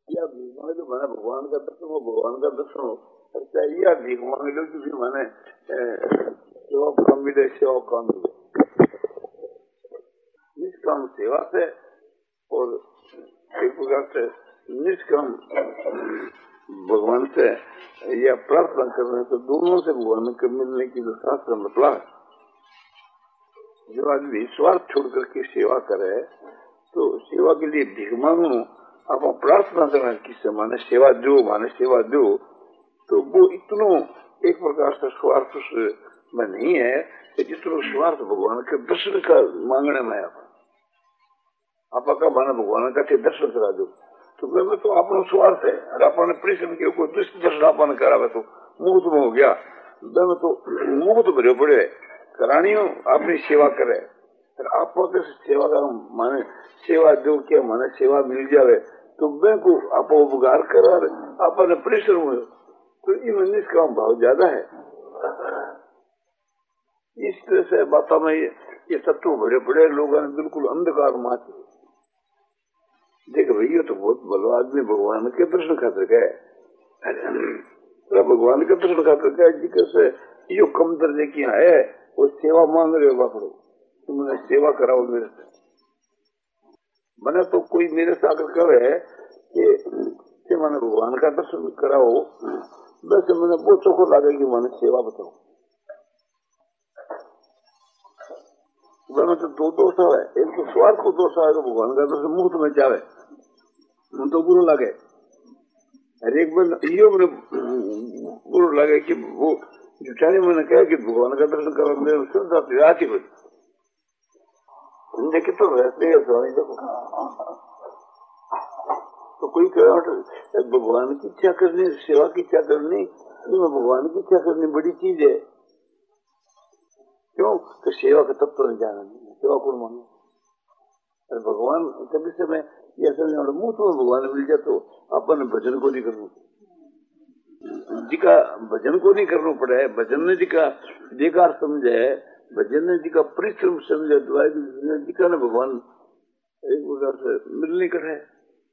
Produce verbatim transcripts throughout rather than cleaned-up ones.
या भीख मांगे तो मैंने भगवान का दर्शन हो, भगवान का दर्शन हो। अच्छा, या भीख मांगे लो कि भी मैंने सेवा काम मिले, सेवा काम मिले। निष्काम सेवा से और एक प्रकार से निष्काम भगवान से या प्रार्थना करने से, दोनों से भगवान के मिलने की जो शास्त्र मतलब जो आदमी स्वार्थ छोड़ करके सेवा करे तो सेवा के लिए भीख मांगो, आप प्रार्थना करना किससे माने सेवा दो, माने सेवा दो, तो वो इतनो एक प्रकार से स्वार्थ में नहीं है कि जितनो स्वार्थ भगवान के दर्शन का मांगने में है। आप का माने भगवान का दर्शन करा दो तो मैं तो अपनो स्वार्थ है, और अपने परिश्रम के कोई दुष्ट दर्शन अपन करावे तो मुक्त में हो गया, मैं तो मुक्त भरे पड़े करानी हो अपनी सेवा करे। आप सेवा का माने सेवा दो क्या माने सेवा मिल जावे तो मैं को आप उपकार करा अपने परिश्रम हो तो इनमें निष्काम भाव ज्यादा है। इस तरह से बातों में ये, ये तत्व बड़े बड़े लोगों ने बिल्कुल अंधकार माचे। देख भैया तो बहुत भलो आदमी भगवान के दर्शन खातिर गए, भगवान के दर्शन खातिर गए जिसे यो कम दर्जे की है वो सेवा मांग रहे हो बापड़ो तो मैंने सेवा कराओ मेरे से। मैंने तो कोई मेरे से आकर कहे कि मैंने भगवान का दर्शन कराओ, वैसे मैंने बहुत चौको लगे कि मैंने सेवा बताओ। मैंने तो दो दोष है, एक तो स्वार्थ को दोष है तो भगवान का दर्शन मुफ्त में जावे मन तो बुरो लगे, और एक बार यो मैंने बुरो लगे कि वो जुटाने मैंने कहा कि भगवान का दर्शन करा मेरे श्रद्धा राजी बनी देखे तो वैसे देखो तो कोई कहे भगवान की इच्छा करनी, सेवा की इच्छा करनी, भगवान की इच्छा करनी बड़ी चीज है। क्यों तो सेवा का तत्व तो नहीं जाना, सेवा कौन मांगे। और भगवान कभी समय ये समझ मुंह तो भगवान मिल जाए तो अपन भजन को नहीं करना, जिका भजन को नहीं करना पड़ा है, भजन ने जिका बेकार समझे, भजन ने जिका परिश्रम समझे, जिका ने भगवान एक प्रकार से मिलने कर है।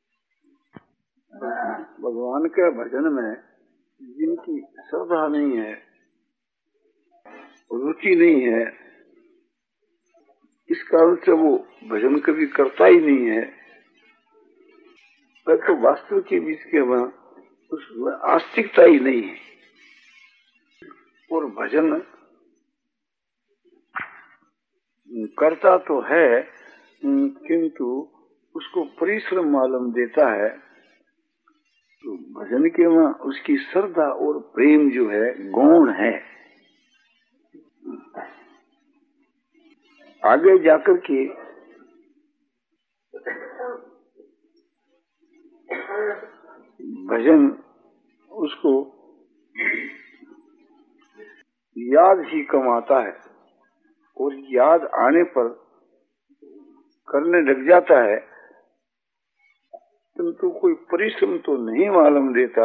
भगवान के भजन में जिनकी श्रद्धा नहीं है, रुचि नहीं है, इस कारण से वो भजन कभी करता ही नहीं है, तो वास्तव के बीच के वहां उसमें आस्तिकता ही नहीं है। और भजन करता तो है किंतु उसको परिश्रम मालूम देता है, तो भजन के वहां उसकी श्रद्धा और प्रेम जो है गौण है। आगे जाकर के भजन उसको याद ही कम आता है, और याद आने पर करने लग जाता है, किंतु कोई परिश्रम तो नहीं मालूम देता,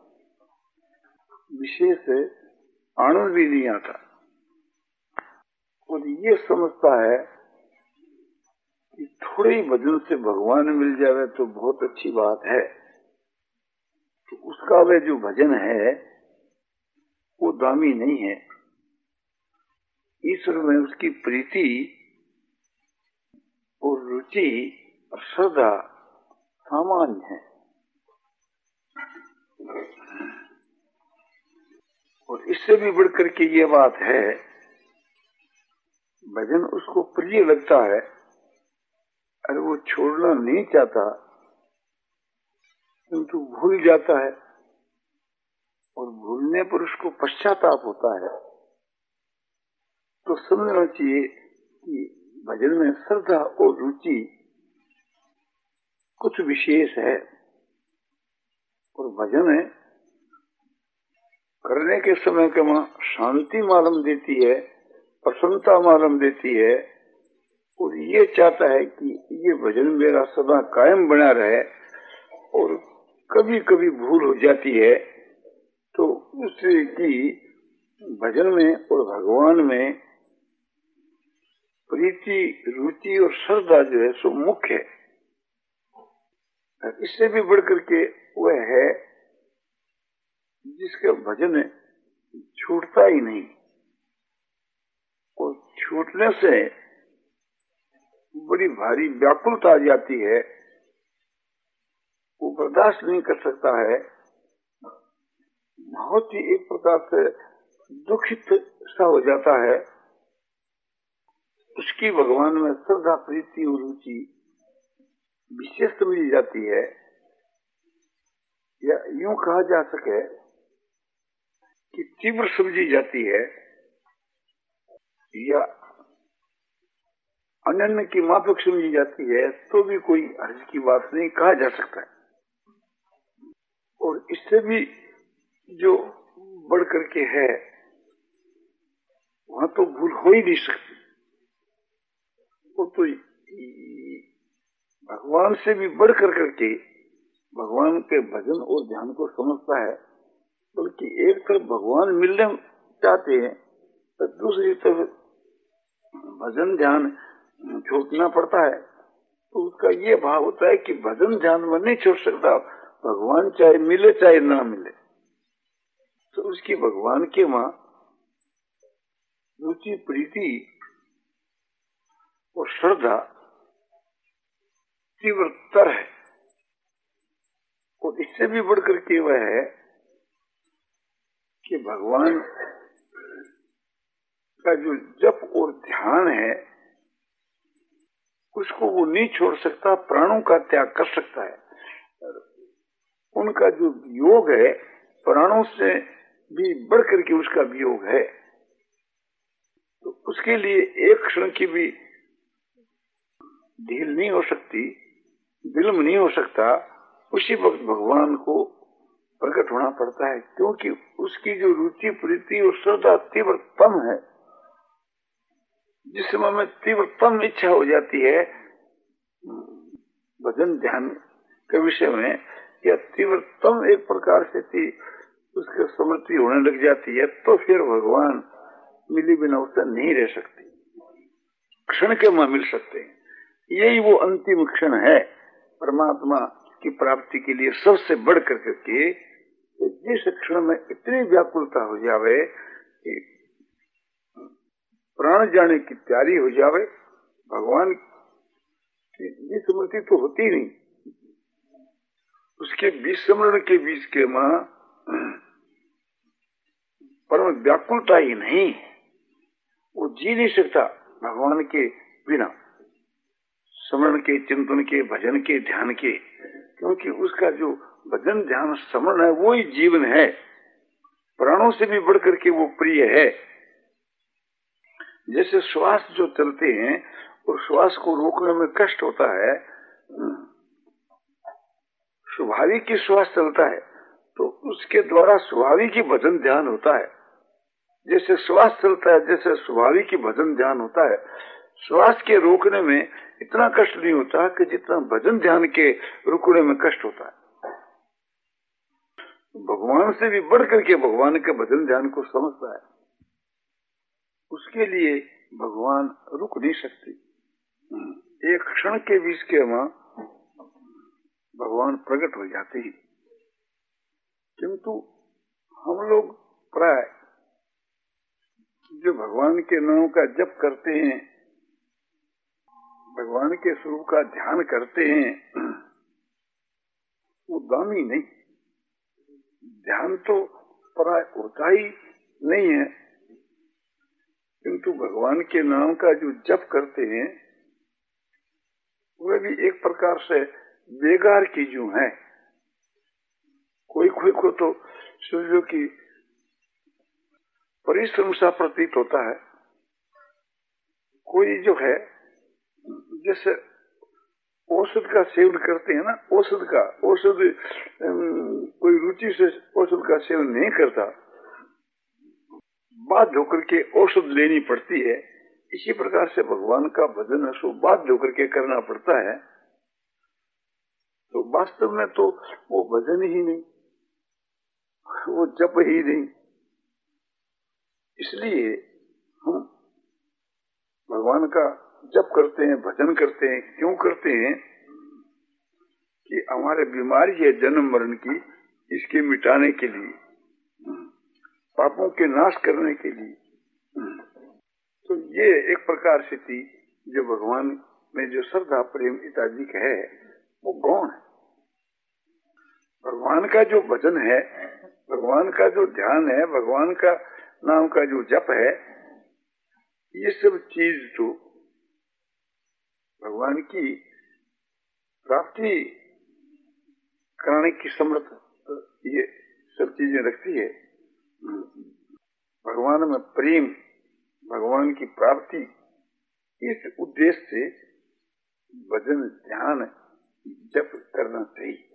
विशेष आनंद भी नहीं आता। और ये समझता है कि थोड़े ही भजन से भगवान मिल जावे तो बहुत अच्छी बात है, तो उसका वे जो भजन है वो दामी नहीं है। ईश्वर में उसकी प्रीति और रुचि और श्रद्धा सामान्य है, और इससे भी बढ़कर के ये बात है, भजन उसको प्रिय लगता है और वो छोड़ना नहीं चाहता, किंतु भूल जाता है, और भूलने पर उसको पश्चाताप होता है। तो समझना चाहिए कि भजन में श्रद्धा और रुचि कुछ विशेष है, और भजन करने के समय के वहां शांति मालूम देती है, प्रसन्नता मालूम देती है, और ये चाहता है कि ये भजन मेरा सदा कायम बना रहे। और कभी कभी भूल हो जाती है तो उससे कि भजन में और भगवान में प्रीति रुचि और श्रद्धा जो है सो मुख्य है। इससे भी बढ़कर के वह है जिसका भजन छूटता ही नहीं, और छूटने से बड़ी भारी व्याकुलता आ जाती है, वो बर्दाश्त नहीं कर सकता है, बहुत ही एक प्रकार से दुखित सा हो जाता है। उसकी भगवान में श्रद्धा प्रीति और रुचि विशेष समझी जाती है, या यूं कहा जा सके कि तीव्र समझी जाती है, या अनन्य की माफक समझी जाती है, तो भी कोई हर्ज की बात नहीं कहा जा सकता है। और इससे भी जो बढ़ करके है वहां तो भूल हो ही नहीं सकती। वो तो भगवान से भी बढ़ कर करके भगवान के भजन और ध्यान को समझता है, बल्कि एक तरफ भगवान मिलने चाहते हैं तो दूसरी तरफ भजन ध्यान छोड़ना पड़ता है। तो उसका ये भाव होता है कि भजन ध्यान में नहीं छोड़ सकता, भगवान चाहे मिले चाहे ना मिले। तो उसकी भगवान के वहां रुचि प्रीति और श्रद्धा तीव्रतर है, और इससे भी बढ़कर के वह है कि भगवान का जो जप और ध्यान है उसको वो नहीं छोड़ सकता, प्राणों का त्याग कर सकता है। उनका जो वियोग है प्राणों से भी बढ़कर के उसका वियोग है, तो उसके लिए एक क्षण की भी ढील नहीं हो सकती, विलंब नहीं हो सकता। उसी वक्त भगवान को प्रकट होना पड़ता है, क्योंकि उसकी जो रुचि प्रीति और श्रद्धा तीव्रतम है। जिस समय में तीव्रतम इच्छा हो जाती है भजन ध्यान के विषय में, या तीव्रतम एक प्रकार से थी उसकी स्मृति होने लग जाती है, तो फिर भगवान मिली बिना उससे नहीं रह सकती, क्षण के में मिल सकते हैं। यही वो अंतिम क्षण है परमात्मा की प्राप्ति के लिए सबसे बढ़ कर के, जिस क्षण में इतनी व्याकुलता हो जावे कि प्राण जाने की तैयारी हो जावे, भगवान की स्मृति तो होती नहीं, उसके विस्मरण के बीच के मां परम व्याकुलता ही नहीं, वो जी नहीं सकता भगवान के बिना, स्मरण के, चिंतन के, भजन के, ध्यान के, क्योंकि उसका जो भजन ध्यान स्मरण है वो ही जीवन है, प्राणों से भी बढ़कर के वो प्रिय है। जैसे श्वास जो चलते हैं और श्वास को रोकने में कष्ट होता है, स्वाभाविक की श्वास चलता है तो उसके द्वारा स्वाभाविक ही भजन ध्यान होता है। जैसे श्वास चलता है, जैसे स्वाभाविक की भजन ध्यान होता है, श्वास के रोकने में इतना कष्ट नहीं होता कि जितना भजन ध्यान के रुकने में कष्ट होता है। भगवान से भी बढ़ करके भगवान के भजन ध्यान को समझता है, उसके लिए भगवान रुक नहीं सकती। एक क्षण के बीच के वहां भगवान प्रकट हो जाते ही, किंतु हम लोग प्राय जो भगवान के नाम का जप करते हैं, भगवान के स्वरूप का ध्यान करते हैं, वो दामी नहीं, ध्यान तो प्राय होता ही नहीं है, किंतु भगवान के नाम का जो जप करते हैं वह भी एक प्रकार से बेकार की जो है। कोई कोई को तो सूर्य की परिश्रम सा प्रतीत होता है, कोई जो है जैसे औषध का सेवन करते हैं ना, औषध का औषध कोई रुचि से औषध का सेवन नहीं करता, बाध्य होकर के औषध लेनी पड़ती है। इसी प्रकार से भगवान का भजन है सो बाध्य होकर के करना पड़ता है। तो वास्तव में तो वो भजन ही नहीं, वो जप ही नहीं। इसलिए हम भगवान का जप करते हैं, भजन करते हैं। क्यों करते हैं? कि हमारे बीमारी है जन्म मरण की, इसके मिटाने के लिए, पापों के नाश करने के लिए। तो ये एक प्रकार से थी जो भगवान में जो श्रद्धा प्रेम इत्यादि है वो गौण है। भगवान का जो भजन है, भगवान का जो ध्यान है, भगवान का नाम का जो जप है, ये सब चीज तो भगवान की प्राप्ति कराने की समर्थ ये सब चीजें रखती है। भगवान में प्रेम, भगवान की प्राप्ति, इस उद्देश्य से भजन ध्यान जप करना चाहिए।